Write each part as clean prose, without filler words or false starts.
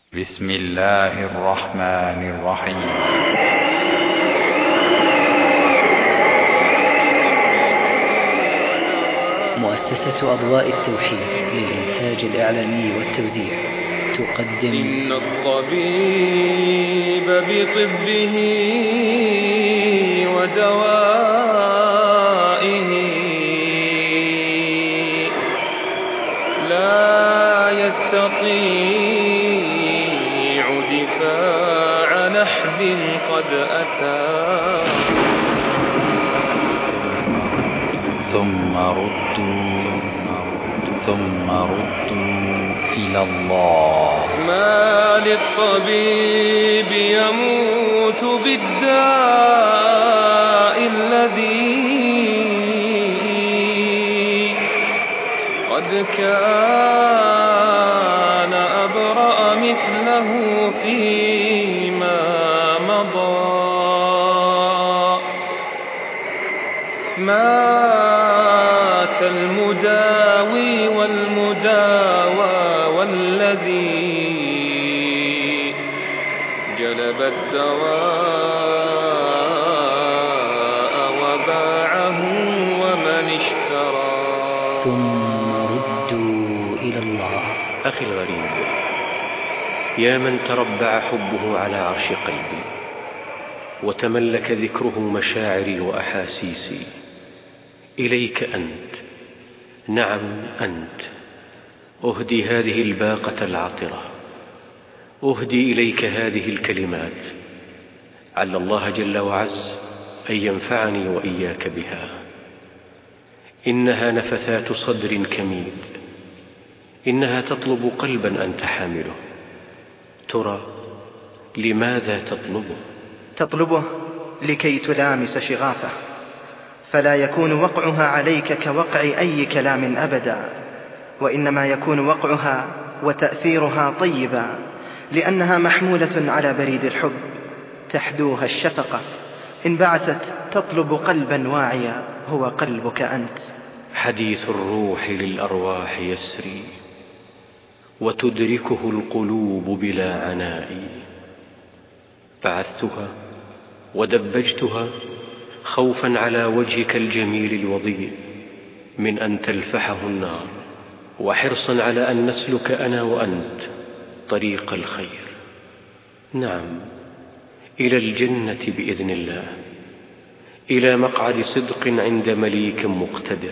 بسم الله الرحمن الرحيم. مؤسسة أضواء التوحيد للإنتاج الإعلامي والتوزيع تقدم إن الطبيب بطبه ودوائه لا يستطيع دفاع نحب قد أتى ثم ردوا إلى الله. ما للطبيب يموت بالداء الذي قد كان أبرأ مثله فيما مضى. مات المداوي والمداوى والذي جلب الدواء وباعه ومن اشترى. ثم ردوا إلى الله. أخي الغريب، يا من تربع حبه على عرش قلبي وتملك ذكره مشاعري وأحاسيسي، إليك أنت، نعم أنت، أهدي هذه الباقة العطرة، أهدي إليك هذه الكلمات، عل الله جل وعز أن ينفعني وإياك بها. إنها نفثات صدر كميد، إنها تطلب قلبا أنت حامله. ترى لماذا تطلبه؟ تطلبه لكي تلامس شغافه، فلا يكون وقعها عليك كوقع أي كلام أبدا، وإنما يكون وقعها وتأثيرها طيبا، لأنها محمولة على بريد الحب تحدوها الشفقة. انبعثت تطلب قلبا واعيا هو قلبك أنت. حديث الروح للأرواح يسري وتدركه القلوب بلا عناء. بعثتها ودبجتها خوفا على وجهك الجميل الوضيء من أن تلفحه النار، وحرصا على أن نسلك أنا وأنت طريق الخير، نعم، إلى الجنة بإذن الله، إلى مقعد صدق عند مليك مقتدر.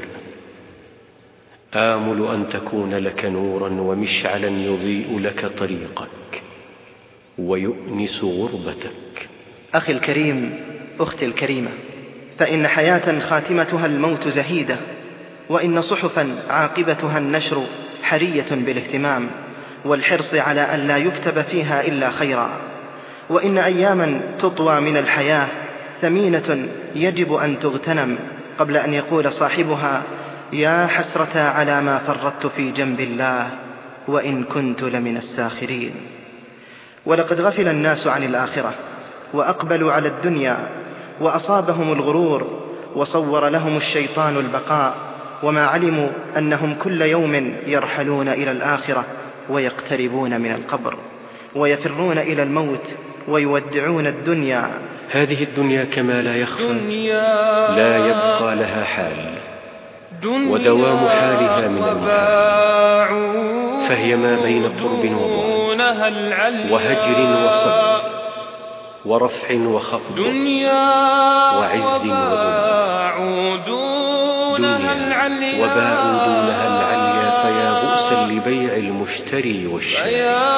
آمل أن تكون لك نورا ومشعلا يضيء لك طريقك ويؤنس غربتك. أخي الكريم، أختي الكريمة، فإن حياة خاتمتها الموت زهيدة، وإن صحفا عاقبتها النشر حرية بالاهتمام والحرص على أن لا يكتب فيها إلا خيرا. وإن أياما تطوى من الحياة ثمينة يجب أن تغتنم قبل أن يقول صاحبها: يا حسرة على ما فرطت في جنب الله وإن كنت لمن الساخرين. ولقد غفل الناس عن الآخرة وأقبلوا على الدنيا، وأصابهم الغرور، وصور لهم الشيطان البقاء، وما علموا أنهم كل يوم يرحلون إلى الآخرة ويقتربون من القبر ويفرون إلى الموت ويودعون الدنيا. هذه الدنيا كما لا يخفى لا يبقى لها حال، ودوام حالها من المحال، فهي ما بين قرب وبعد، وهجر وصبر، ورفع وخفض، وعز وذل. دنيا وباعوا دونها العليا، فيا بؤسا لبيع المشتري والشاري.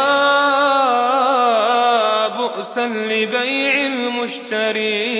فيا بؤسا لبيع المشتري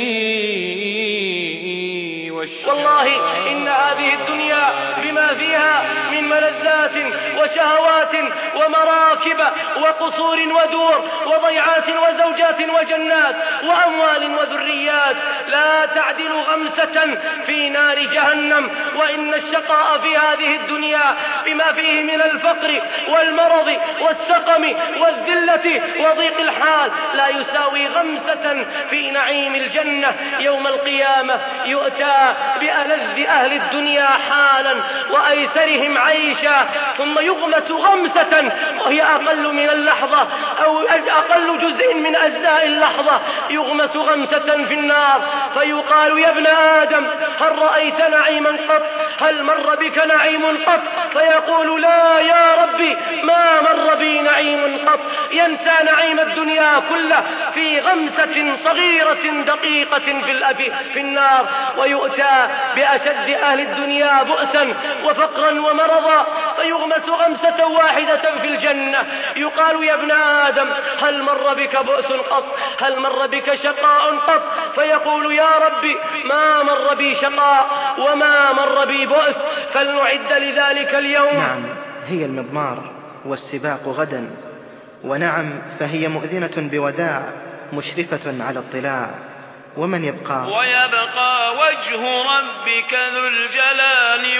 والشاري. والله إن هذه الدنيا بما فيها من ملذات وشهوات ومراكب وقصور ودور وضيعات وزوجات وجنات وأموال وذريات لا تعدل غمسة في نار جهنم. وإن الشقاء في هذه الدنيا بما فيه من الفقر والمرض والسقم والذلة وضيق الحال لا يساوي غمسة في نعيم الجنة. يوم القيامة يؤتى بألذ أهل الدنيا حالا وأيسرهم عيشا، ثم يغمس غمسة وهي أقل من اللحظة أو أقل جزء من أجزاء اللحظة يغمس غمسة في النار، فيقال: يا ابن آدم هل رأيت نعيما قط؟ هل مر بك نعيم قط؟ فيقول: لا يا ربي ما مر بي نعيم قط. ينسى نعيم الدنيا كله في غمسة صغيرة دقيقة في النار، ويؤتى بأشد أهل الدنيا بؤسا وفقرا ومرضا فيغمس غمسة واحدة في الجنة. يقال: يا ابن آدم هل مر بك بؤس قط؟ هل مر بك شقاء قط؟ فيقول: يا ربي ما مر بي شقاء وما مر بي بؤس. فلنعد لذلك اليوم. نعم، هي المضمار والسباق غدا، ونعم فهي مؤذنة بوداع مشرفة على اطلاع. ومن يبقى؟ ويبقى وجه ربك ذو الجلال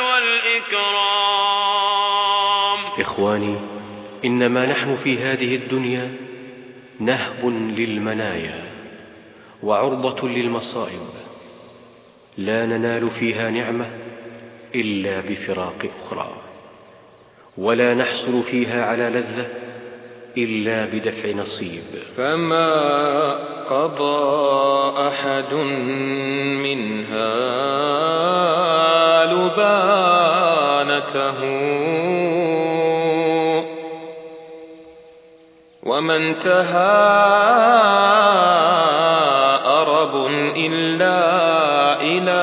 والإكرام. إخواني، إنما نحن في هذه الدنيا نهب للمنايا وعرضة للمصائب، لا ننال فيها نعمة إلا بفراق أخرى، ولا نحصل فيها على لذة إلا بدفع نصيب. فما قضى أحد منها لبانته وما انتهى أرب إلا إلى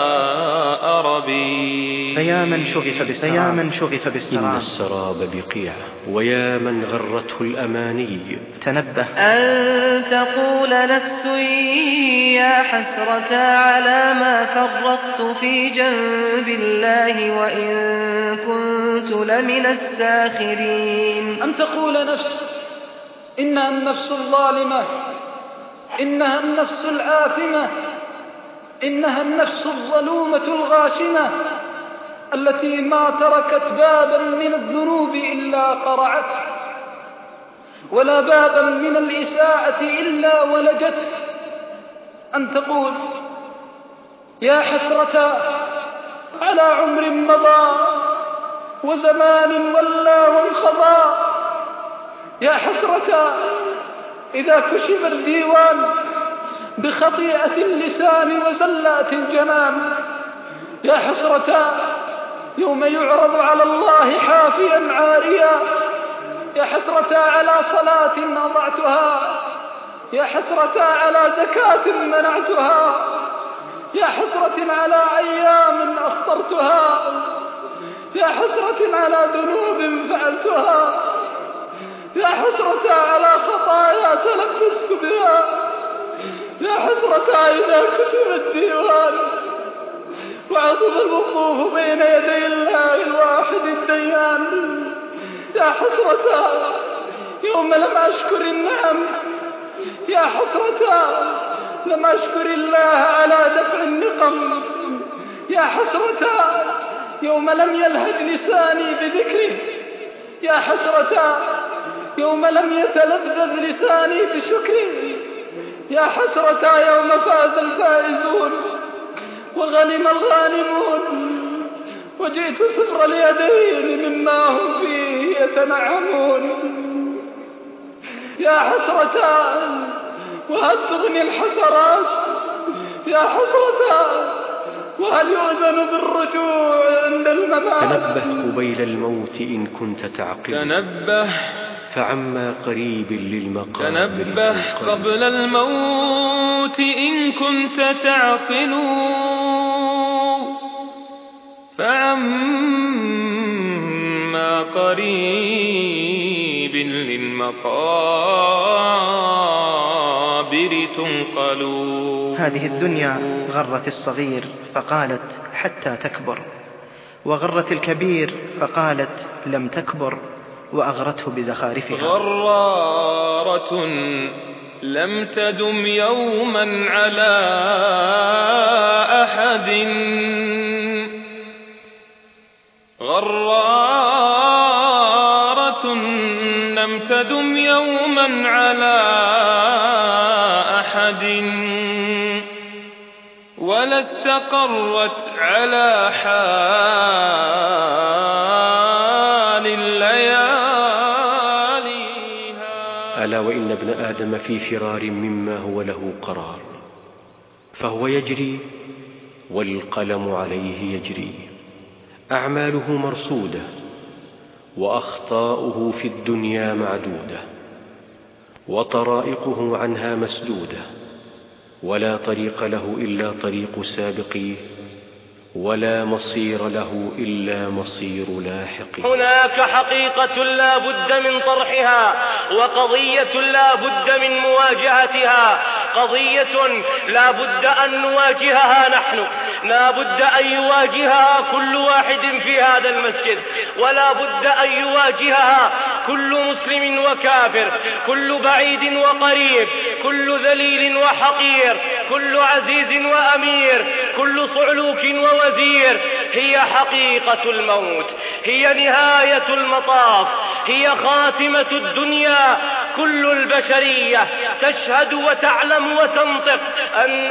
أربي. فيا من شغف بالسراب، إن السراب بقيع، ويا من غرته الأماني. تنبه أن تقول نفس يا حسرة على ما فرطت في جنب الله وإن كنت لمن الساخرين. أن تقول نفس إنها النفس الظالمة، إنها النفس الآثمة، إنها النفس الظلومة الغاشمة التي ما تركت بابا من الذنوب إلا قرعته، ولا بابا من الإساءة إلا ولجته. أن تقول يا حسرة على عمر مضى وزمان ولى وانخضى، يا حسرة إذا كشف الديوان بخطيئة اللسان وزلات الجنان، يا حسرة يوم يعرض على الله حافيا عاريا، يا حسرة على صلاة أضعتها، يا حسرة على زكاة منعتها، يا حسرة على أيام أفطرتها، يا حسرة على ذنوب فعلتها، يا حسرة على خطايا تلبست بها، يا حسرة إذا كتب الديوان وعظم الوقوف بين يدي الله الواحد الديان، يا حسرة يوم لم أشكر النعم، يا حسرة لم أشكر الله على دفع النقم، يا حسرة يوم لم يلهج لساني بذكره، يا حسرة يوم لم يتلذذ لساني بشكره، يا حسرة يوم فاز الفائزون وغنم الغانمون وجئت صفر اليدين مما هم فيه يتنعمون، يا حسرة وهل تغني الحسرات، يا حسرة وهل يؤذن بالرجوع عند الممات. تنبه قبيل الموت إن كنت تعقل، تنبه فعما قريب للمقابر، تنبه قبل الموت إن كنت تعقل، فعما قريب للمقابر تنقل. هذه الدنيا غرت الصغير فقالت حتى تكبر، وغرت الكبير فقالت لم تكبر، وأغرته بزخارفها. غرارة لم تدم يوما على أحد، غرارة لم تدم يوما على أحد، ولا استقرت على حال الليالي ألا وإن ابن آدم في فرار مما هو له قرار، فهو يجري والقلم عليه يجري، أعماله مرصودة وأخطاؤه في الدنيا معدودة، وطرائقه عنها مسدودة، ولا طريق له إلا طريق سابقيه، ولا مصير له إلا مصير لاحق. هناك حقيقة لا بد من طرحها، وقضية لا بد من مواجهتها، قضية لا بد أن نواجهها نحن، لا بد أن يواجهها كل واحد في هذا المسجد، ولا بد أن يواجهها كل مسلم وكافر، كل بعيد وقريب، كل ذليل وحقير، كل عزيز وأمير، كل صعلوك ووزير. هي حقيقة الموت، هي نهاية المطاف، هي خاتمة الدنيا. كل البشرية تشهد وتعلم وتنطق أن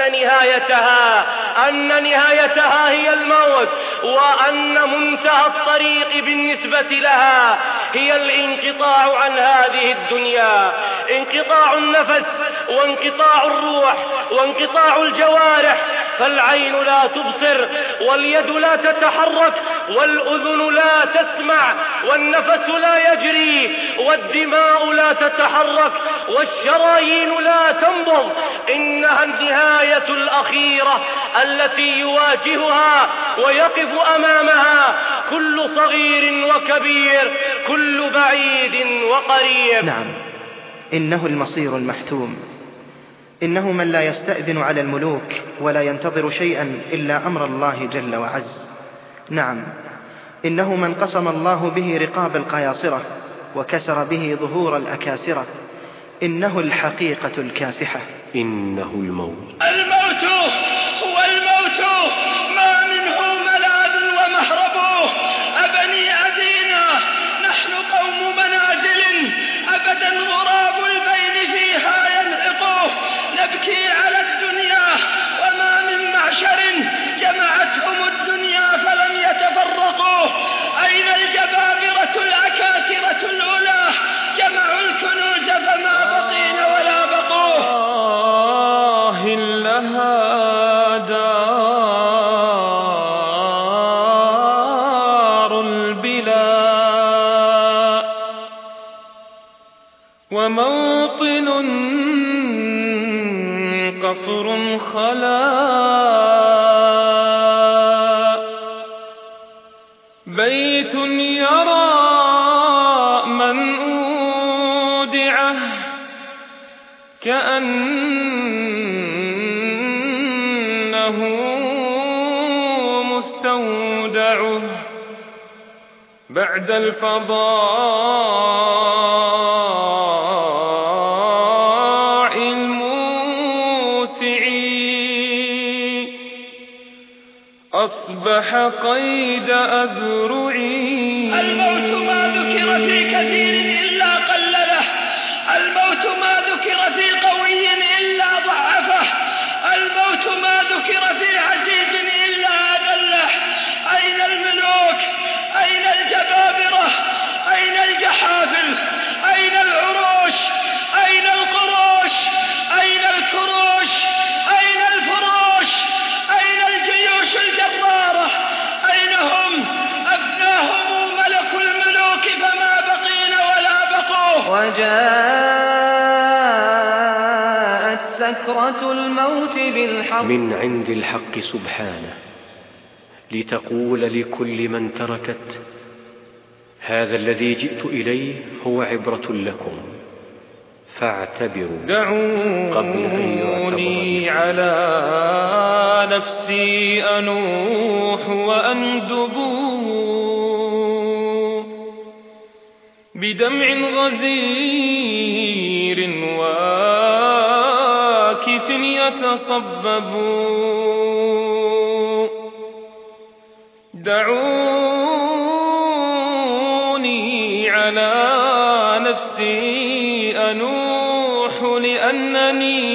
نهايتها هي الموت، وأن منتهى الطريق بالنسبة لها هي الانقطاع عن هذه الدنيا، انقطاع النفس وانقطاع الروح وانقطاع الجوارح، فالعين لا تبصر، واليد لا تتحرك، والأذن لا تسمع، والنفس لا يجري، والدماء لا تتحرك، والشرايين لا تنبض. إنها النهاية الأخيرة التي يواجهها ويقف أمامها كل صغير وكبير، كل بعيد وقريب. نعم، إنه المصير المحتوم، إنه من لا يستأذن على الملوك ولا ينتظر شيئا إلا أمر الله جل وعز. نعم، إنه من قسم الله به رقاب القياصرة وكسر به ظهور الأكاسرة. إنه الحقيقة الكاسحة، إنه الموت. الموت هو الموت، ما منه ملاذ ومهرب. أبني أبينا نحن قوم منازل، أبدا غراب البين فيها ينعق. نبكي على الدنيا وما من معشر جمعتهم الدنيا فلم يتفرقوا. أين الجبابرة الأكاثرة الأولى جمعوا الكنوز فما بقين ولا بقوا. لها دار البلاء وموطن قصر خلاء، بيت يرى من أودعه كأنه مستودعه بعد الفضاء الموسع، أصبح قيد أذرعي. الموت ما ذكر في كثير إلا قلله، الموت ما ذكر في قوي إلا ضعفه، الموت ما ذكر في عزيز إلا أذله. أين الملوك؟ أين الجبابرة؟ أين الجحافل؟ أين العروش؟ أين القروش؟ أين الكروش؟ أين الفروش؟ أين الجيوش الجرارة؟ أين هم؟ أفناهم ملك الملوك فما بقين ولا بقوا. وجاءت سكرة الموت بالحق من عند الحق سبحانه، لتقول لكل من تركت: هذا الذي جئت إليه هو عبرة لكم فاعتبروا. دعوني على نفسي أنوح وأندب بدمع غزير واكف يتصبب. دعوني على نفسي أنوح لأنني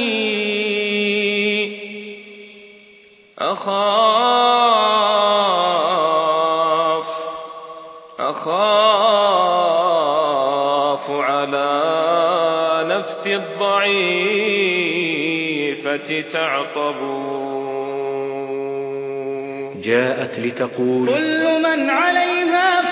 أخاف على نفس الضعيفة تعطبون. جاءت لتقول كل من عليها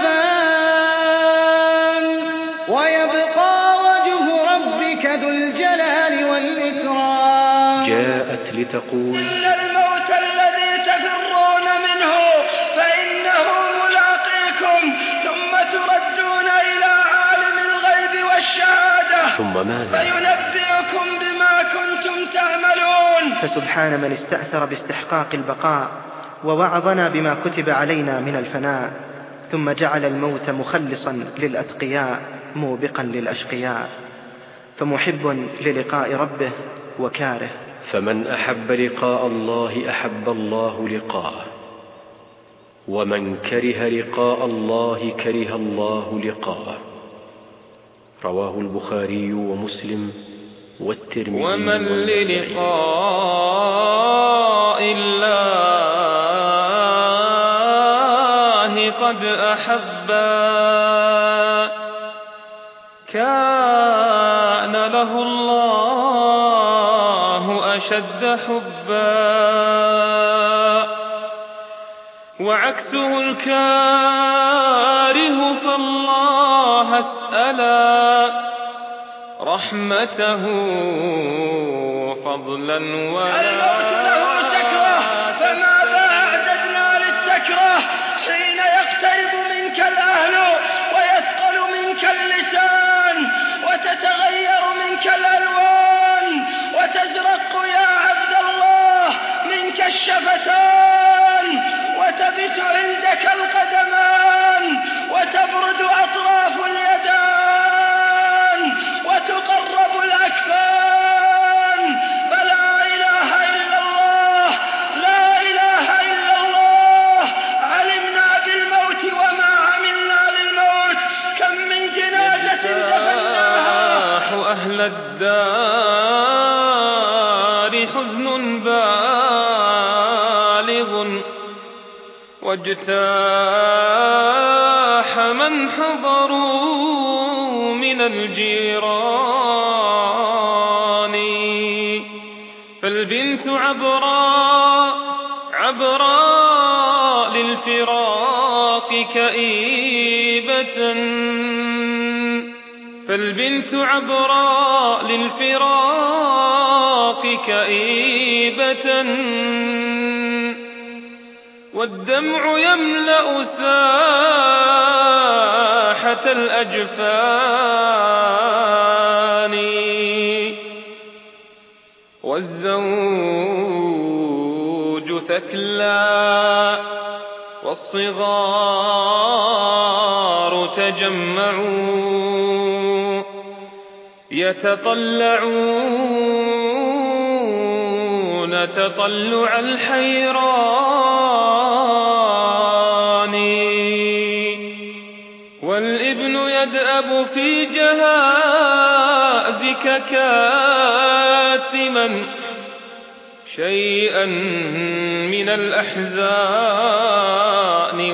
فان ويبقى وجه ربك ذو الجلال والإكرام. جاءت لتقول إن الموت الذي تفرون منه فإنه ملاقيكم ثم تردون إلى عالم الغيب والشهادة ثم ماذا؟ فينبئكم بما كنتم تعملون. فسبحان من استأثر باستحقاق البقاء ووعظنا بما كتب علينا من الفناء، ثم جعل الموت مخلصا للأتقياء موبقا للأشقياء، فمحب للقاء ربه وكاره. فمن أحب لقاء الله أحب الله لقاءه، ومن كره لقاء الله كره الله لقاءه. رواه البخاري ومسلم والترمذي. ومن للقاء الله قد أحبا كان له الله أشد حبا، وعكسه الكاره فالله اسألا رحمته فضلا ولا. الموت له سكرة فماذا أعددنا للسكرة حين يقترب منك الأهل ويثقل منك اللسان وتتغير منك الألوان وتزرق يا عبد الله منك الشفتان وتبت عندك القدمان وتبرد أطراف اليدان وتقرب الأكفان. فلا إله إلا الله، لا إله إلا الله. علمنا بالموت وما عملنا للموت، كم من جنازة دفناها. أهل الدار حزن بالغ واجتاح من حضروا من الجيران. فالبنت عبراء للفراق كئيبة، فالبنت عبراء للفراق كئيبة، والدمع يملأ ساحة الأجفان، والزوج ثكلى والصغار تجمعوا يتطلعون تطلع الحيران، والابن يدأب في جهازك كاتما شيئا من الأحزان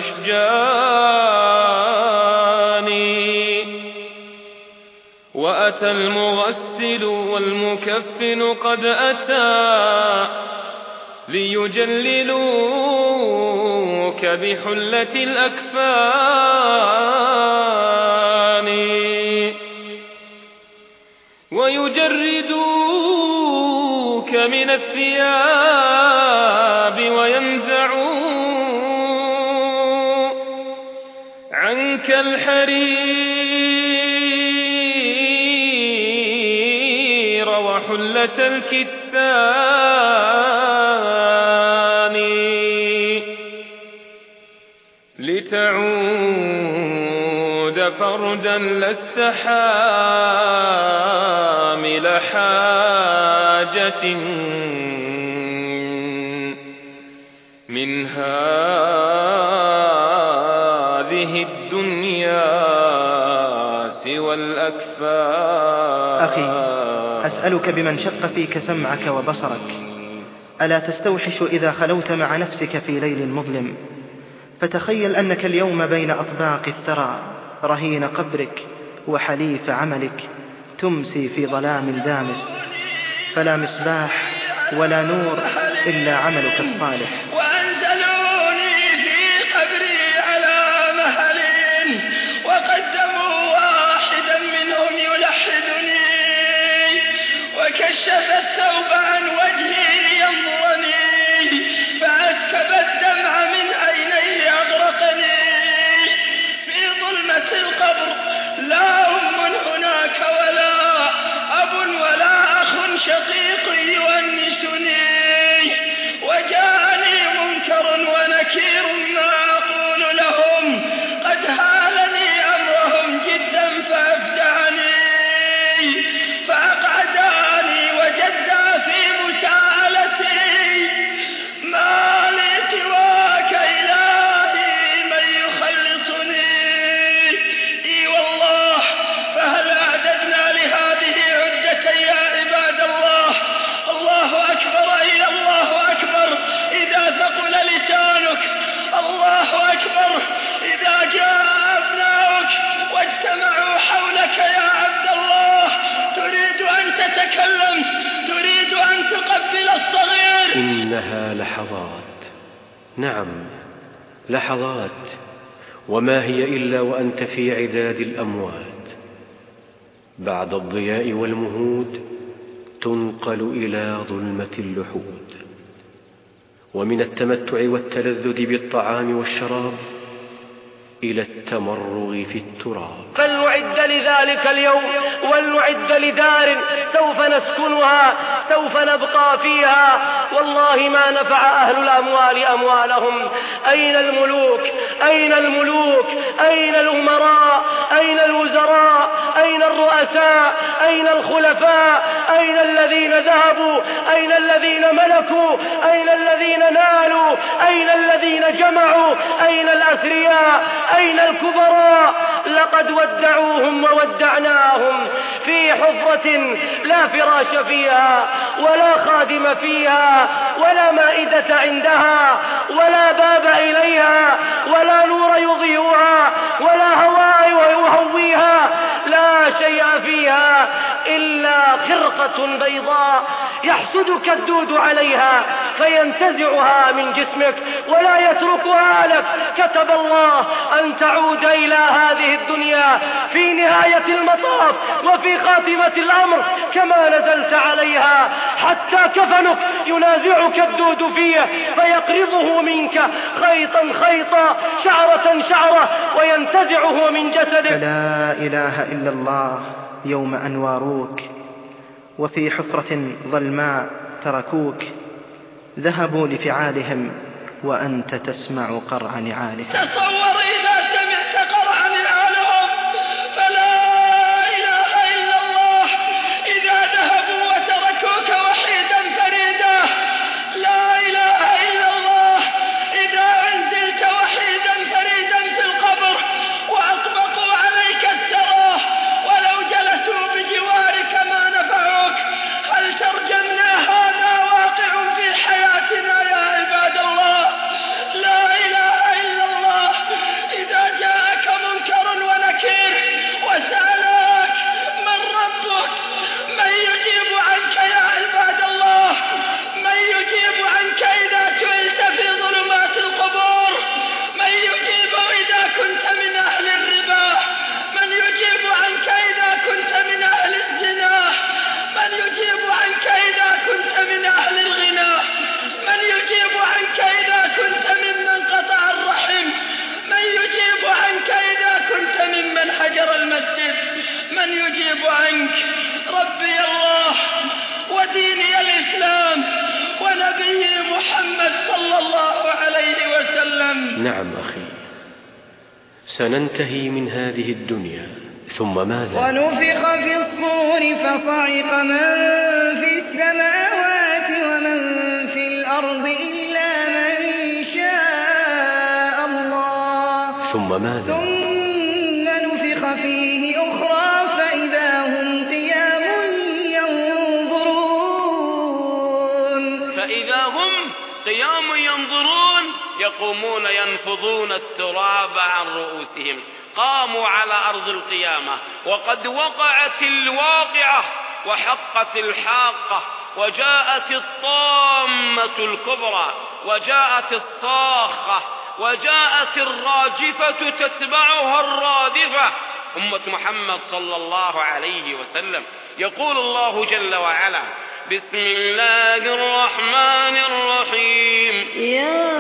والأشجان. وأتى المغسل والمكفن قد أتى ليجللوك بحلة الأكفان، ويجردوك من الثياب وينزعوا عنك الحرير وحلة الكتان، لتعود فردا لست حامل حاجة من هذه الدنيا سوى الأكفان. أخي، أسألك بمن شق فيك سمعك وبصرك، ألا تستوحش إذا خلوت مع نفسك في ليل مظلم فتخيل أنك اليوم بين أطباق الثرى رهين قبرك وحليف عملك، تمسي في ظلام دامس، فلا مصباح ولا نور إلا عملك الصالح. وأنزلوني في قبري على مهل، وقدموا واحدا منهم يلحدني، وكشف الثوب عن وجهي لينظرني، فأسكب الدمع من عينيه أغرقني. في ظلمة القبر لا أم هناك ولا أب ولا أخ شقيق يؤنسني، وجاءني منكر ونكير ما أقول لهم، قد هالني أمرهم جدا فأفزعني، فأقعداني وجدا في مساءلتي، ما لي سواك إلهي من يخلصني. إي والله، فهل أعددنا لهذه عدة يا عباد الله؟ الله أكبر، أي الله أكبر إذا ثقل لسانك، الله أكبر إذا جاء أبناؤك واجتمعوا حولك يا عبد الله، تريد أن تتكلم، تريد أن تقبل الصغير. إنها لحظات، نعم لحظات، وما هي إلا وأنت في عداد الأموات. بعد الضياء والمهود تنقل إلى ظلمة اللحود، ومن التمتع والتلذذ بالطعام والشراب إلى التمرغ في التراب. فلنعد لذلك اليوم، ولنعد لدار سوف نسكنها، سوف نبقى فيها. والله ما نفع أهل الأموال أموالهم. أين الملوك؟ أين الملوك؟ أين الأمراء؟ أين الوزراء؟ أين الرؤساء؟ أين الخلفاء؟ أين الذين ذهبوا؟ أين الذين ملكوا؟ أين الذين نالوا؟ أين الذين جمعوا؟ أين الأثرياء؟ أين الكبراء؟ لقد ودعوهم وودعناهم في حفرة لا فراش فيها، ولا خادم فيها، ولا مائدة عندها، ولا باب إليها، ولا نور يضيئها، ولا هواء يهويها، لا شيء فيها إلا خرقة بيضاء يحسدك الدود عليها فينتزعها من جسمك ولا يتركها لك. كتب الله أن تعود إلى هذه الدنيا في نهاية المطاف وفي خاتمة الأمر كما نزلت عليها، حتى كفنك ينازعك الدود فيه فيقرضه منك خيطا خيطا، شعرة شعرة، وينتزعه من جسدك. فلا إله إلا الله يوم أن واروك، وفي حفرة ظلماء تركوك، ذهبوا لفعالهم وأنت تسمع قرع نعالهم. تصور إذا سمعت قرع نعالهم، فلا إله إلا الله. إذا ذهبوا وتركوك وحيدا فريدا، لا إله إلا الله. إذا أنزلت وحيدا فريدا في القبر وأطبقوا عليك الثرى، ولو جلسوا بجوارك ما نفعوك. هل ترجمنا هذا واقع في حياتنا يا عباد الله؟ لا إله إلا الله. إذا جاءك منكر ونكير وسألك من ربك، من يجيب عنك يا عباد الله؟ من يجيب عنك إذا سئلت في ظلمات القبور؟ من يجيب إذا كنت من أهل الربا؟ من يجيب عنك إذا كنت من أهل الزنا؟ من يجيب عنك إذا كنت من أهل الغنى؟ من يجيب عنك إذا كنت ممن قطع الرحم؟ من يجيب عنك إذا كنت ممن حجر المسجد؟ من يجيب عنك؟ ربي الله وديني الإسلام ونبي محمد صلى الله عليه وسلم. نعم أخي، سننتهي من هذه الدنيا، ثم ماذا؟ ونفخ في الصور فصعق من في السماوات ومن في الأرض إلا من شاء الله. ثم ماذا؟ ثم نفخ فيه أخرى فإذا هم قيام ينظرون. فإذا هم قيام ينظرون، يقومون ينفضون التراب عن رؤوسهم. قاموا على أرض القيامة وقد وقعت الواقعة وحقت الحاقة، وجاءت الطامة الكبرى، وجاءت الصاخة، وجاءت الراجفة تتبعها الرادفة، أمة محمد صلى الله عليه وسلم. يقول الله جل وعلا: بسم الله الرحمن الرحيم. يا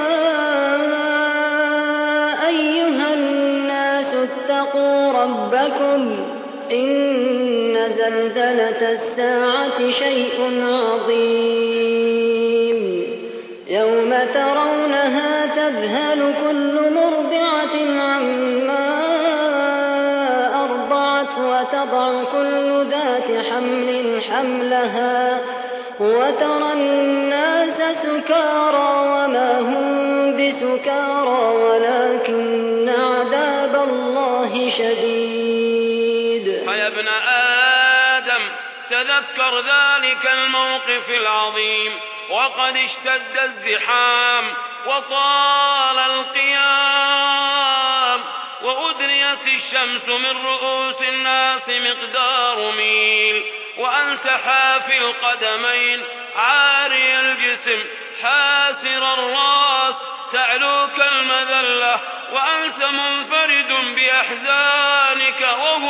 أيها الناس اتقوا ربكم إن زلزلة الساعة شيء عظيم يوم ترونها تذهل كل مرضعة عما أرضعت وتضع كل ذات حمل حملها وترى الناس سكارى وما هم بسكارى ولكن عذاب الله شديد. فيا ابن آدم تذكر ذلك الموقف العظيم، وقد اشتد الزحام وطال القيام، وأدريت الشمس من رؤوس الناس مقدار ميل، وأنت حافي القدمين عاري الجسم حاسر الرأس تعلوك المذلة، وأنت منفرد بأحزانك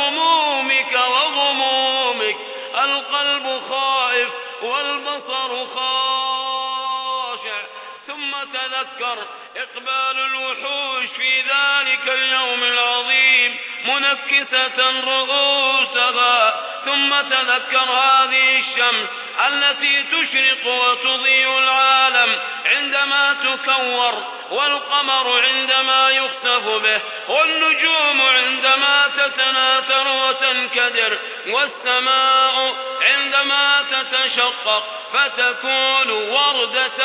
وغمومك، القلب خائف والبصر خاشع. ثم تذكر إقبال الوحوش في ذلك اليوم العظيم منكسة رؤوسها، ثم تذكر هذه الشمس التي تشرق وتضيء العالم عندما تكور، والقمر عندما يخسف به، والنجوم عندما تتناثر وتنكدر، والسماء عندما تتشقق فتكون وردة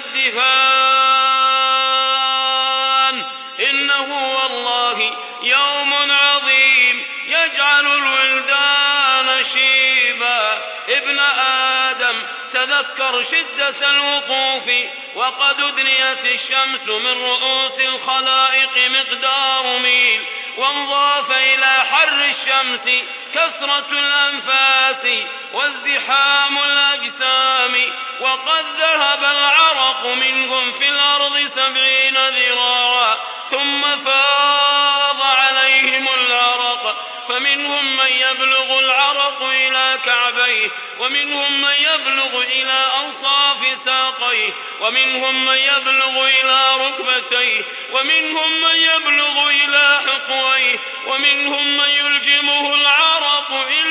كالدهان. إنه والله يوم عظيم يجعل الولدان شيبا. ابن آدم تذكر شدة الوقوف، وقد أدنيت الشمس من رؤوس الخلائق مقدار ميل، وانضاف إلى حر الشمس كثرة الأنفاس وازدحام الأجسام، وقد ذهب العرق منهم في الأرض 70 ذراعا، ثم فاض عليهم العرق، فمنهم من يبلغ العرق إلى كعبيه، ومنهم من يبلغ إلى أنصاف ساقيه، ومنهم من يبلغ إلى ركبتيه، ومنهم من يبلغ إلى حقويه، ومنهم من يلجمه العرق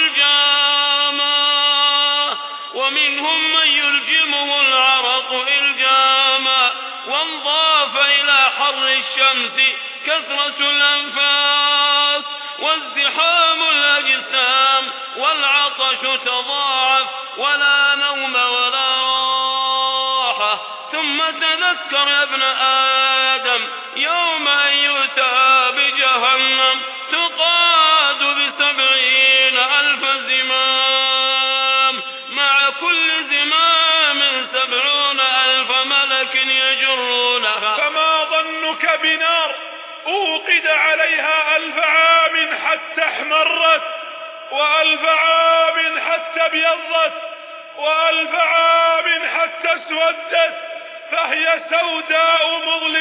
إلجاما، وانضاف إلى حر الشمس كثرة الأنفاس وازدحام الأجسام، والعطش تضاعف ولا نوم ولا راحة. ثم تذكر يا ابن آدم يوم أن يؤتى بجهنم تقاد ب70,000 زمام، مع كل زمام 70,000 ملك يجرونها. فما ظنك بنار أوقد عليها 1000 عام حتى احمرت، و1000 عام حتى ابيضت، و1000 عام حتى اسودت، فهي سوداء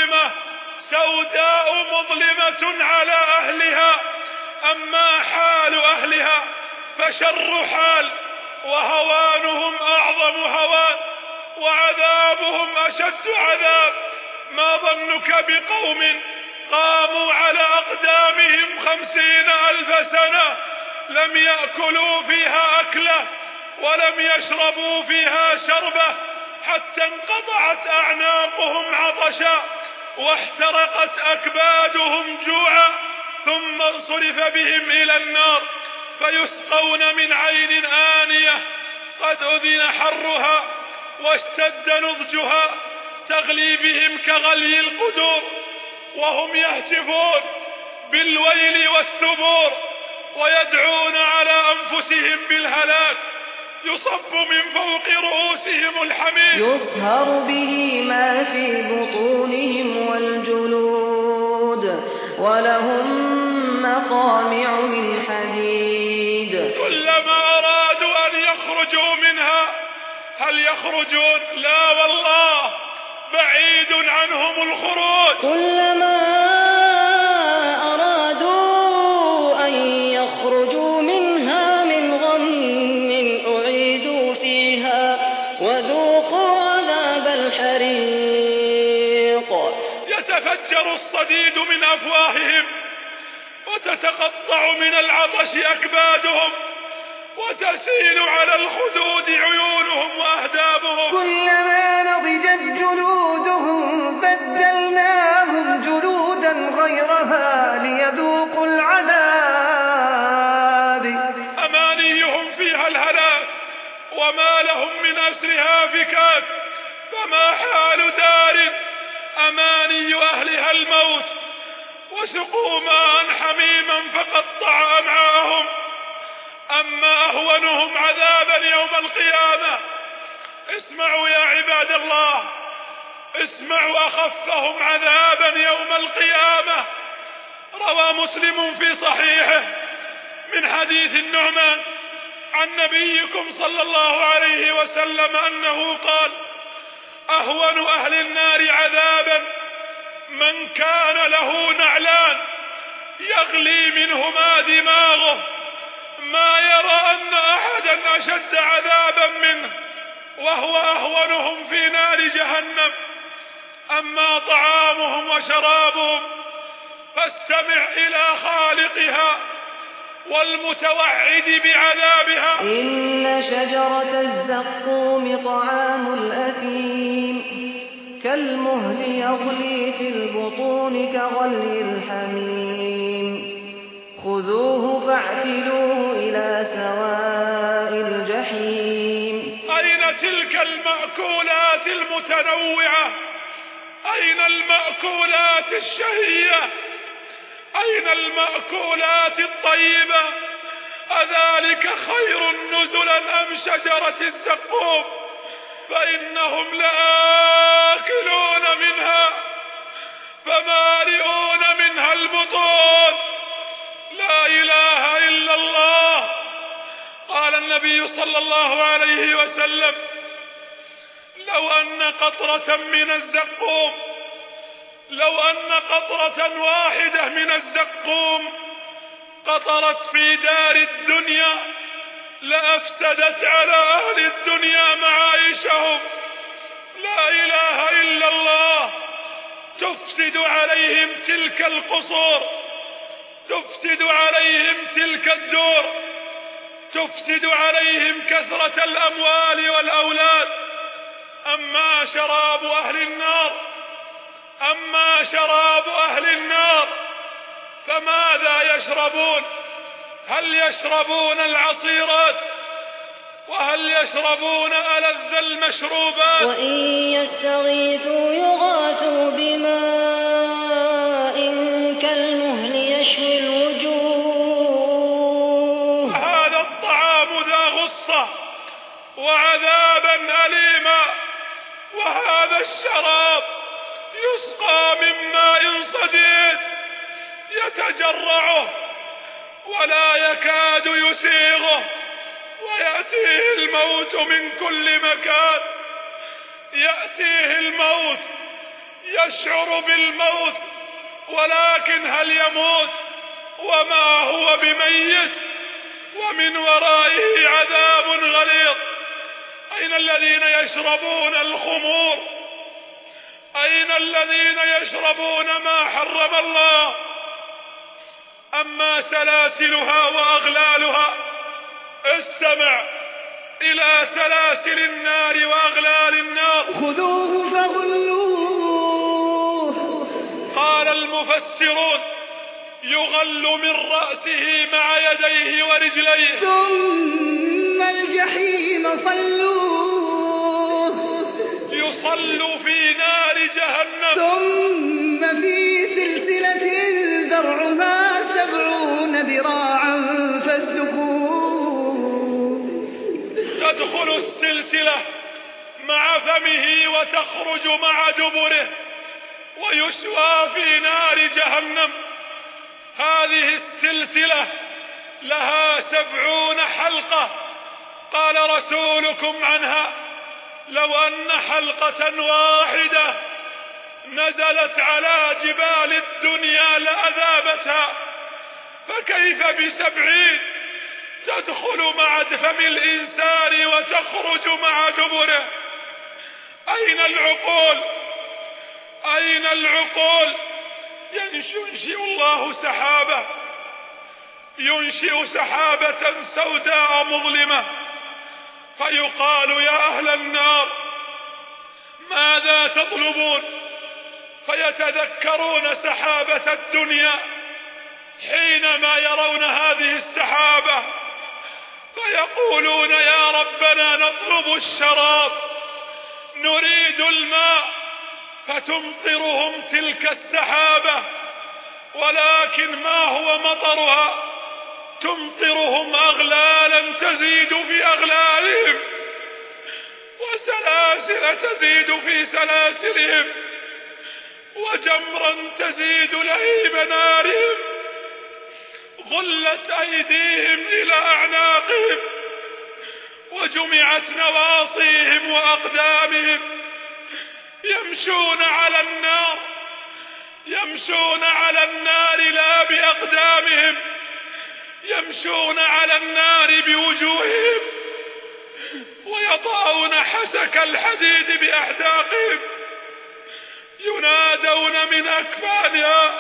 مظلمة على أهلها. أما حال أهلها فشر حال، وهوانهم أعظم هوان، وعذابهم أشد عذاب. ما ظنك بقوم قاموا على أقدامهم 50,000 سنة لم يأكلوا فيها أكلة ولم يشربوا فيها شربة، حتى انقطعت أعناقهم عطشا واحترقت أكبادهم جوعا، ثم انصرف بهم إلى النار فيسقون من عين آنية قد أذن حرها واشتد نضجها، تغلي بهم كغلي القدور، وهم يهتفون بالويل والثبور ويدعون على أنفسهم بالهلاك. يصب من فوق رؤوسهم الحميم يصهر به ما في بطونهم والجلود، ولهم مقامع من حديد كلما أرادوا أن يخرجوا منها هل يخرجون؟ لا والله، بعيد عنهم الخروج. كلما أرادوا أن يخرجوا منها من غم أعيدوا فيها وذوقوا عذاب الحريق. يتفجر الصديد من أفواههم وتتقطع من العطش أكبادهم وتسيل على الخدود عيونهم وأهدابهم. كلما نضجت جلودهم بدلناهم جلودا غيرها ليذوقوا العذاب. أمانيهم فيها الهلاك وما لهم من أسرها فكاك، فما حال دار أماني أهلها الموت، وسقوا ماء حميما فقطع أمعاءهم. أما أهونهم عذابا يوم القيامة، اسمعوا يا عباد الله، اسمعوا أخفهم عذابا يوم القيامة. روى مسلم في صحيحه من حديث النعمان عن نبيكم صلى الله عليه وسلم أنه قال: أهون أهل النار عذابا من كان له نعلان يغلي منهما دماغه، ما يرى أن أحدا أشد عذابا منه، وهو أهونهم في نار جهنم. أما طعامهم وشرابهم فاستمع إلى خالقها والمتوعد بعذابها. إن شجرة الزقوم طعام الأثيم كالمهل يغلي في البطون كغلي الحميم خذوه فاعتلوه إلى سواء الجحيم. أين تلك المأكولات المتنوعة؟ أين المأكولات الشهية؟ أين المأكولات الطيبة؟ أذلك خير نزلا أم شجرة الزقوم؟ فإنهم لآكلون منها فمالئون منها البطون. لا إله إلا الله. قال النبي صلى الله عليه وسلم: لو أن قطرة من الزقوم، لو أن قطرة واحدة من الزقوم قطرت في دار الدنيا لأفسدت على أهل الدنيا معايشهم. لا إله إلا الله. تفسد عليهم تلك القصور، تفسد عليهم تلك الدور، تفسد عليهم كثرة الأموال والأولاد. أما شراب أهل النار، أما شراب أهل النار فماذا يشربون؟ هل يشربون العصيرات؟ وهل يشربون ألذ المشروبات؟ وإن يستغيثوا يغاثوا بماء كالمهل يشوي الوجوه. هذا الطعام ذا غصة وعذابا أليما، وهذا الشراب يسقى من ماء صديد يتجرعه ولا يكاد يسيغه، ويأتيه الموت من كل مكان. يأتيه الموت، يشعر بالموت، ولكن هل يموت؟ وما هو بميت، ومن ورائه عذاب غليظ. أين الذين يشربون الخمور؟ أين الذين يشربون ما حرم الله؟ أما سلاسلها وأغلالها، استمع إلى سلاسل النار وأغلال النار. خذوه فغلوه. قال المفسرون: يغل من رأسه مع يديه ورجليه، ثم الجحيم صلوه. يصل في نار جهنم، ثم في سلسلة ذرعها 70 ذراعا فاسلكوه. تدخل السلسلة مع فمه وتخرج مع دبره، ويشوى في نار جهنم. هذه السلسلة لها 70 حلقة. قال رسولكم عنها: لو أن حلقة واحدة نزلت على جبال الدنيا لأذابتها، فكيف ب70 تدخل مع فم الإنسان وتخرج مع دبره؟ أين العقول؟ أين العقول؟ ينشئ الله سحابة، ينشئ سحابة سوداء مظلمة، فيقال: يا أهل النار ماذا تطلبون؟ فيتذكرون سحابة الدنيا حينما يرون هذه السحابة، فيقولون: يا ربنا نطلب الشراب، نريد الماء، فتمطرهم تلك السحابة، ولكن ما هو مطرها؟ تمطرهم أغلالا تزيد في أغلالهم، وسلاسل تزيد في سلاسلهم، وجمرا تزيد لهيب نارهم، غلت أيديهم إلى أعناقهم، وجمعت نواصيهم وأقدامهم، يمشون على النار، يمشون على النار لا بأقدامهم، يمشون على النار بوجوههم، ويطأون حسك الحديد بأحداقهم، ينادون من أكفانها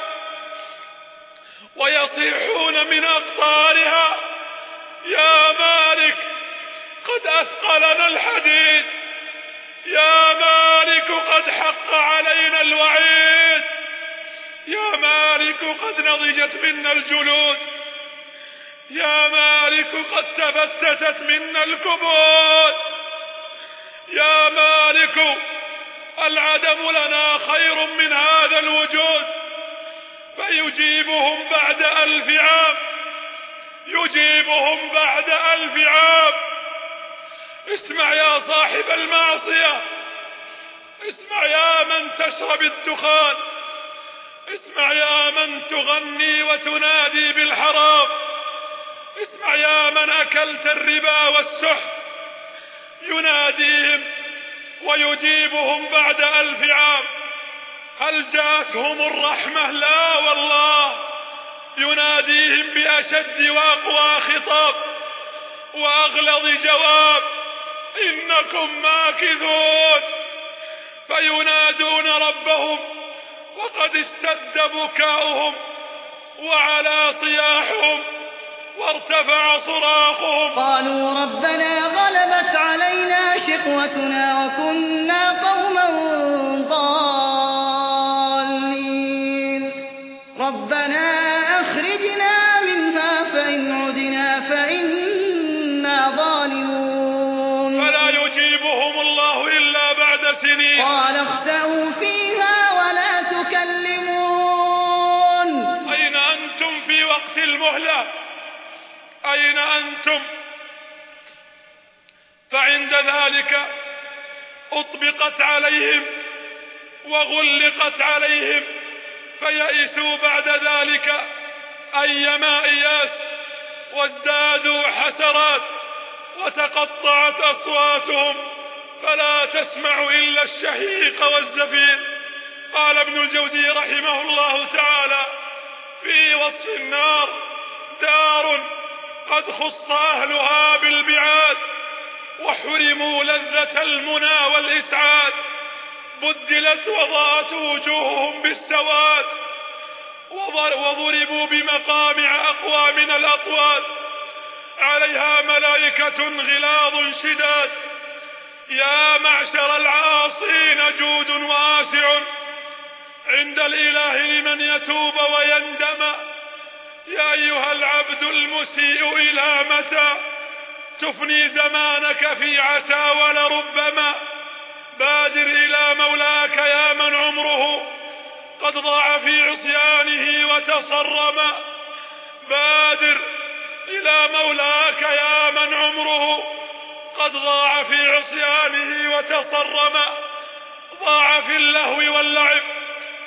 ويصيحون من أقطارها: يا مالك قد أثقلنا الحديد، يا مالك قد حق علينا الوعيد، يا مالك قد نضجت منا الجلود، يا مالك قد تفتتت منا الكبود، يا مالك العدم لنا خير من هذا الوجود. فيجيبهم بعد 1000 عام، يجيبهم بعد 1000 عام. اسمع يا صاحب المعصية، اسمع يا من تشرب الدخان، اسمع يا من تغني وتنادي بالحرام، اسمع يا من أكلت الربا والسحت. يناديهم ويجيبهم بعد 1000 عام. هل جاءتهم الرحمة؟ لا والله. يناديهم بأشد وأقوى خطاب وأغلظ جواب: إنكم ماكثون. فينادون ربهم وقد اشتد بكاؤهم وعلى صياحهم وارتفع صراخهم. قالوا ربنا غلبت علينا شقوتنا وكنا قوما ضالين، ربنا أخرجنا منها فإن عدنا فإنا ظالمون. فلا يجيبهم الله إلا بعد سنين. قال اخسئوا فيها ولا تكلمون. أين أنتم في وقت المهلة؟ أين أنتم؟ فعند ذلك أطبقت عليهم وغلقت عليهم، فيئسوا بعد ذلك أيما إياس، وازدادوا حسرات، وتقطعت أصواتهم، فلا تسمع إلا الشهيق والزفير. قال ابن الجوزي رحمه الله تعالى في وصف النار: دار قد خص أهلها بالبعاد، وحرموا لذة المنى والإسعاد، بدلت وضاءت وجوههم بالسواد، وضربوا بمقامع أقوى من الأطواد، عليها ملائكة غلاظ شداد. يا معشر العاصين جود واسع عند الإله لمن يتوب ويندم. يا أيها العبد المسيء إلى متى تفني زمانك في عسى ولربما؟ بادر إلى مولاك يا من عمره قد ضاع في عصيانه وتصرما. بادر إلى مولاك يا من عمره قد ضاع في عصيانه وتصرما. ضاع في اللهو واللعب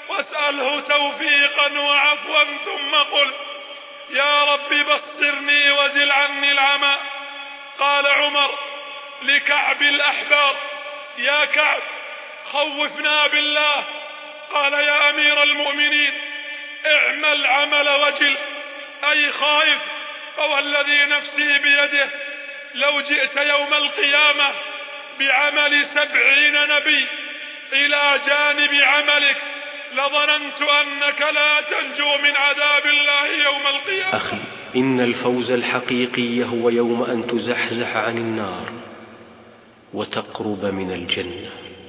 واسأله توفيقا وعفوا، ثم قل يا رب بصرني وزل عني العمى. قال عمر لكعب الأحبار يا كعب خوفنا بالله. قال يا أمير المؤمنين اعمل عمل وجل، أي خائف، فوالذي نفسي بيده لو جئت يوم القيامة بعمل 70 نبي إلى جانب عملك لظننت أنك لا تنجو من عذاب الله يوم القيامة. أخي، إن الفوز الحقيقي هو يوم أن تزحزح عن النار وتقرب من الجنة.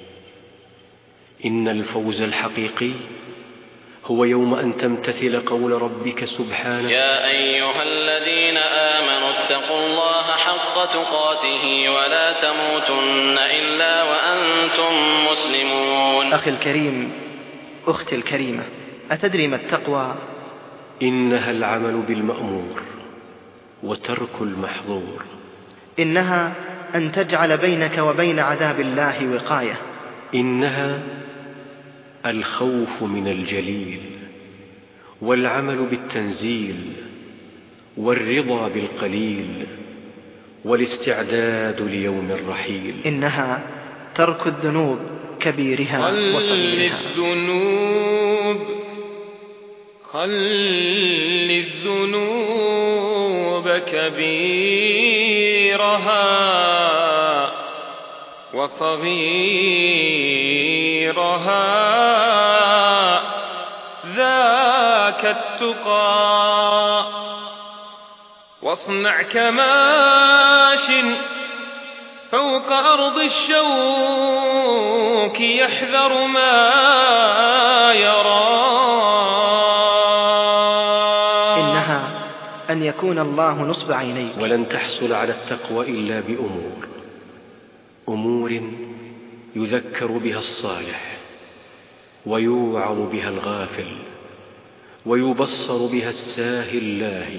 إن الفوز الحقيقي هو يوم أن تمتثل قول ربك سبحانه: يا أيها الذين آمنوا اتقوا الله حق تقاته ولا تموتن إلا وأنتم مسلمون. أخي الكريم، أختي الكريمة، أتدري ما التقوى؟ إنها العمل بالمأمور وترك المحظور. إنها أن تجعل بينك وبين عذاب الله وقاية. إنها الخوف من الجليل والعمل بالتنزيل والرضا بالقليل والاستعداد ليوم الرحيل. إنها ترك الذنوب كبيرها وصغيرها. خل الذنوب كبيرها وصغيرها، ذاك التقى. واصنع كماش فوق أرض الشوك يحذر ما يرى. إنها أن يكون الله نصب عينيك. ولن تحصل على التقوى إلا أمور يذكر بها الصالح ويوعظ بها الغافل ويبصر بها الساهي اللاهي.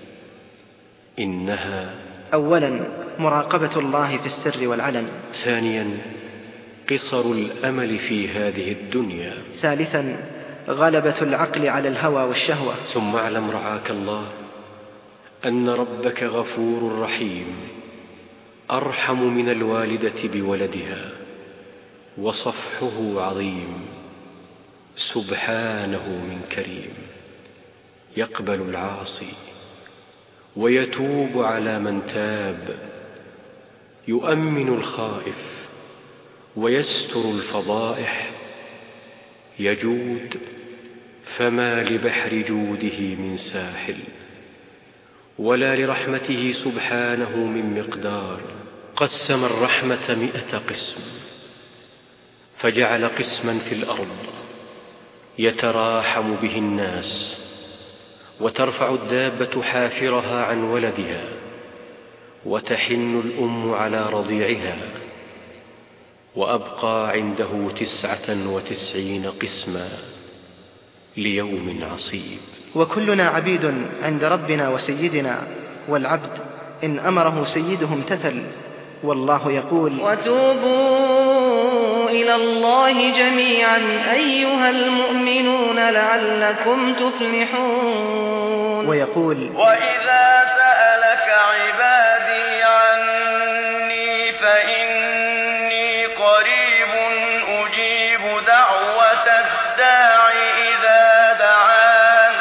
إنها: أولا مراقبة الله في السر والعلن. ثانيا قصر الأمل في هذه الدنيا. ثالثا غلبة العقل على الهوى والشهوة. ثم اعلم رعاك الله أن ربك غفور رحيم، أرحم من الوالدة بولدها، وصفحه عظيم سبحانه من كريم، يقبل العاصي ويتوب على من تاب، يؤمن الخائف ويستر الفضائح، يجود فما لبحر جوده من ساحل، ولا لرحمته سبحانه من مقدار. قسم الرحمة 100 قسم، فجعل قسما في الأرض يتراحم به الناس، وترفع الدابة حافرها عن ولدها، وتحن الأم على رضيعها، وأبقى عنده 99 قسما ليوم عصيب. وكلنا عبيد عند ربنا وسيدنا، والعبد إن أمره سيده امتثل. والله يقول: وتوبوا إلى الله جميعا أيها المؤمنون لعلكم تفلحون. ويقول: وإذا سألك عبادي عني فإني قريب أجيب دعوة الداع إذا دعان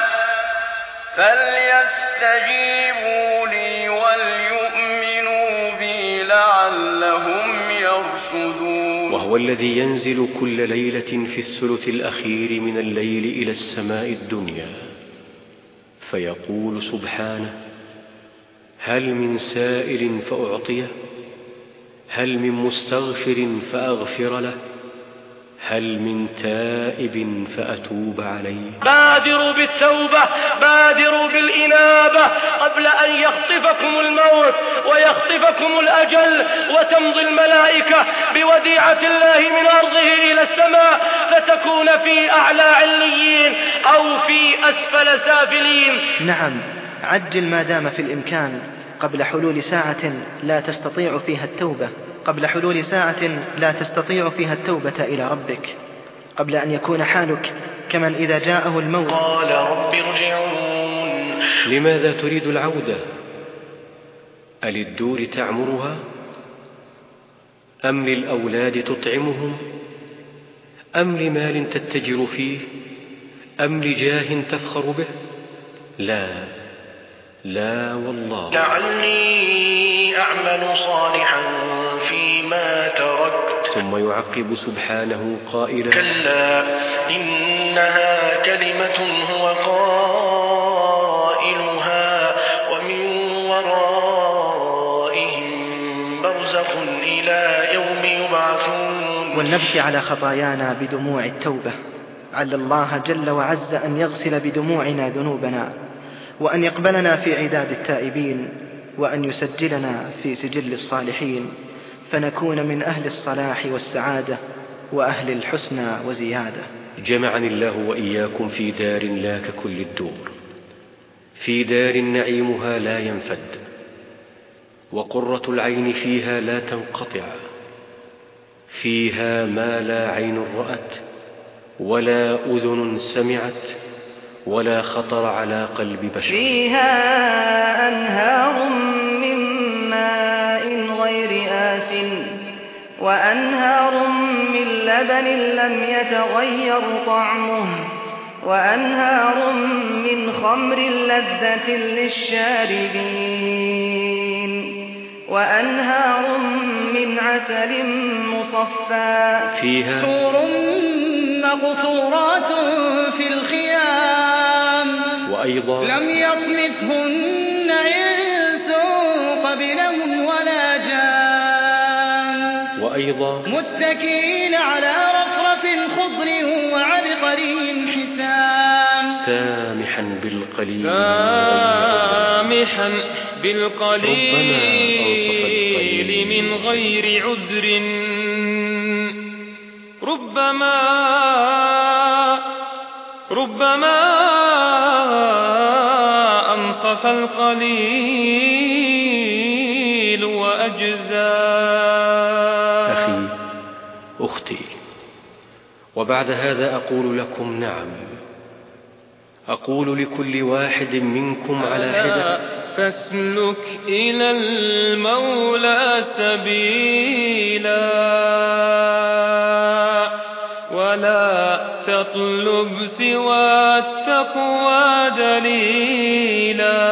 فليستجيبوا لي وليؤمنوا بي لعلهم يرشدون. وهو الذي ينزل كل ليلة في الثلث الأخير من الليل إلى السماء الدنيا، فيقول سبحانه: هل من سائل فأعطيه؟ هل من مستغفر فأغفر له؟ هل من تائب فأتوب عليه؟ بادروا بالتوبة، بادروا بالإنابة قبل أن يخطفكم الموت ويخطفكم الأجل، وتمضي الملائكة بوديعة الله من أرضه إلى السماء، فتكون في أعلى عليين أو في أسفل سافلين. نعم، عجل ما دام في الإمكان قبل حلول ساعة لا تستطيع فيها التوبة، قبل حلول ساعة لا تستطيع فيها التوبة إلى ربك، قبل أن يكون حالك كمن إذا جاءه الموت قال رب ارجعون. لماذا تريد العودة؟ أللدور تعمرها؟ أم للأولاد تطعمهم؟ أم لمال تتجر فيه؟ أم لجاه تفخر به؟ لا لا والله. لعلي أعمل صالحا فيما تركت. ثم يعقب سبحانه قائلا كلا إنها كلمة هو قائلها ومن ورائهم برزخ إلى يوم يبعثون. ولنبكي على خطايانا بدموع التوبة، عل الله جل وعز أن يغسل بدموعنا ذنوبنا، وأن يقبلنا في عداد التائبين، وأن يسجلنا في سجل الصالحين، فنكون من أهل الصلاح والسعادة وأهل الحسنى وزيادة. جمعني الله وإياكم في دار لا ككل الدور، في دار نعيمها لا ينفد، وقرة العين فيها لا تنقطع، فيها ما لا عين رأت ولا أذن سمعت ولا خطر على قلب بشر. فيها أنهار من ماء غير آس وأنهار من لبن لم يتغير طعمه وأنهار من خمر لذة للشاربين وأنهار من عسل مصفى. فيها حور مقصورات في الخيام وأيضا لم يطمثهن إنس قبلهم ولا جان وأيضا متكئين على رفرف خضر وعبقري حسان. سامحا بالقليل من غير عذر ربما أنصف القليل وأجزى. أخي أختي، وبعد هذا أقول لكم نعم، أقول لكل واحد منكم على حدة: فاسلك إلى المولى سبيلا ولا تطلب سوى التقوى دليلا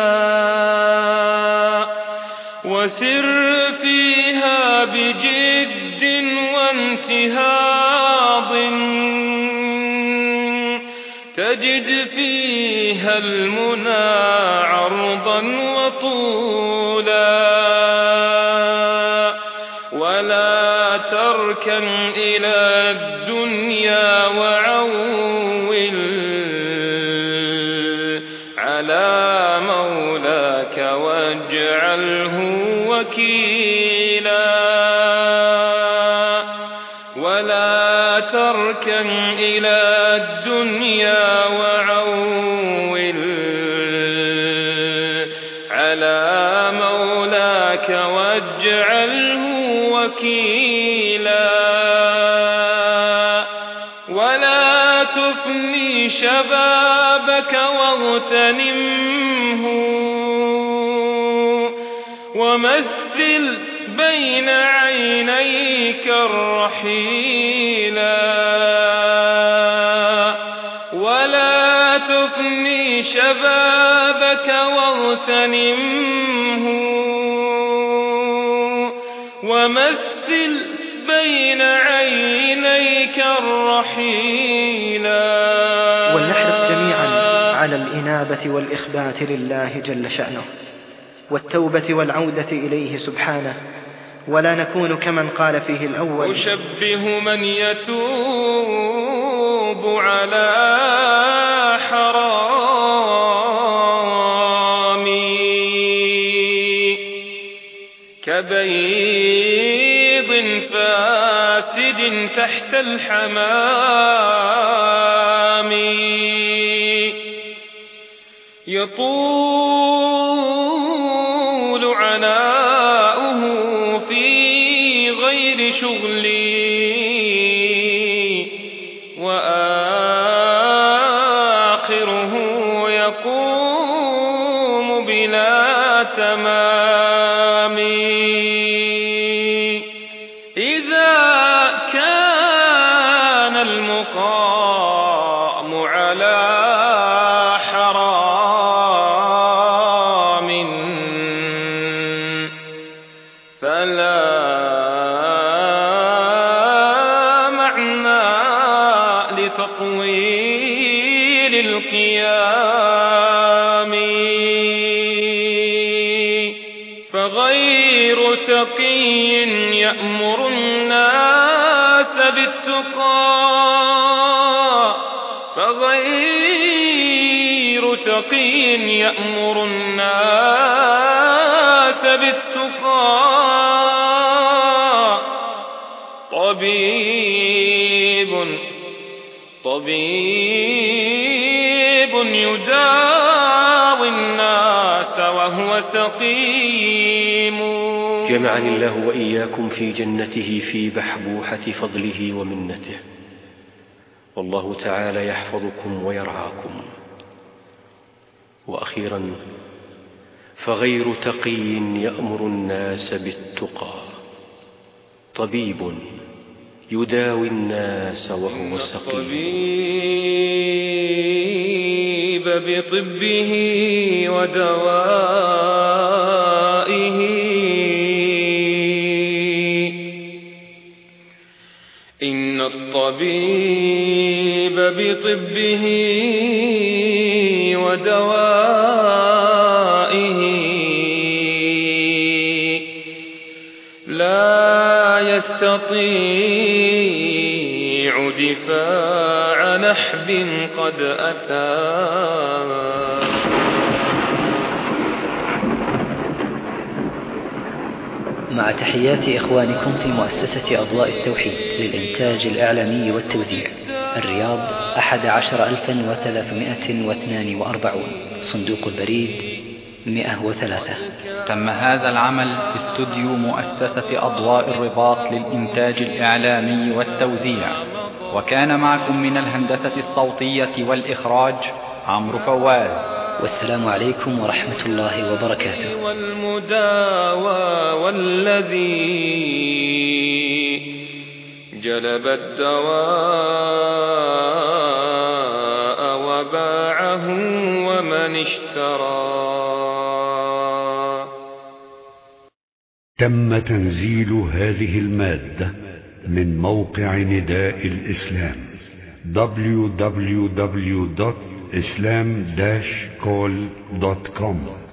وسر فيها بجد وانتهاض تجد فيها المنى عرضا وطولا ولا تركن إلى الدنيا وعول على مولاك واجعله وكيلا ولا تركن إلى الدنيا وعول على مولاك واجعله وكيلا ولا تفني شبابك واغتنمه ومثل بين عينيك الرحيلا ولا تفني شبابك واغتنمه ومثل بين عينيك الرحيلا. ولنحرص جميعا على الإنابة والإخبات لله جل شأنه والتوبة والعودة إليه سبحانه، ولا نكون كمن قال فيه الأول: أشبه من يتوب على حرامي كبيض فاسد تحت الحمام يطول عناؤه في غير شغلي وآخر فلا معنى لتطويل القيام، فغير تقي يأمر الناس بالتقى، فغير تقي يأمر الناس بالتقى، طبيب يداوي الناس وهو سقيم. جمعني الله وإياكم في جنته في بحبوحة فضله ومنته، والله تعالى يحفظكم ويرعاكم. وأخيرا، فغير تقي يأمر الناس بالتقى، طبيب يداوي الناس وهو سقيم. الطبيب بطبه ودوائه، إن الطبيب بطبه ودوائه لا يستطيع دفاع نحب قد أتى. مع تحيات إخوانكم في مؤسسة أضواء التوحيد للإنتاج الإعلامي والتوزيع، الرياض 11342، صندوق البريد 103. تم هذا العمل في استوديو مؤسسة أضواء الرباط للإنتاج الإعلامي والتوزيع، وكان معكم من الهندسة الصوتية والإخراج عمرو فواز. والسلام عليكم ورحمة الله وبركاته. والمداوى والذي جلب الدواء وباعه ومن اشترى. تم تنزيل هذه المادة من موقع نداء الإسلام www.islam-call.com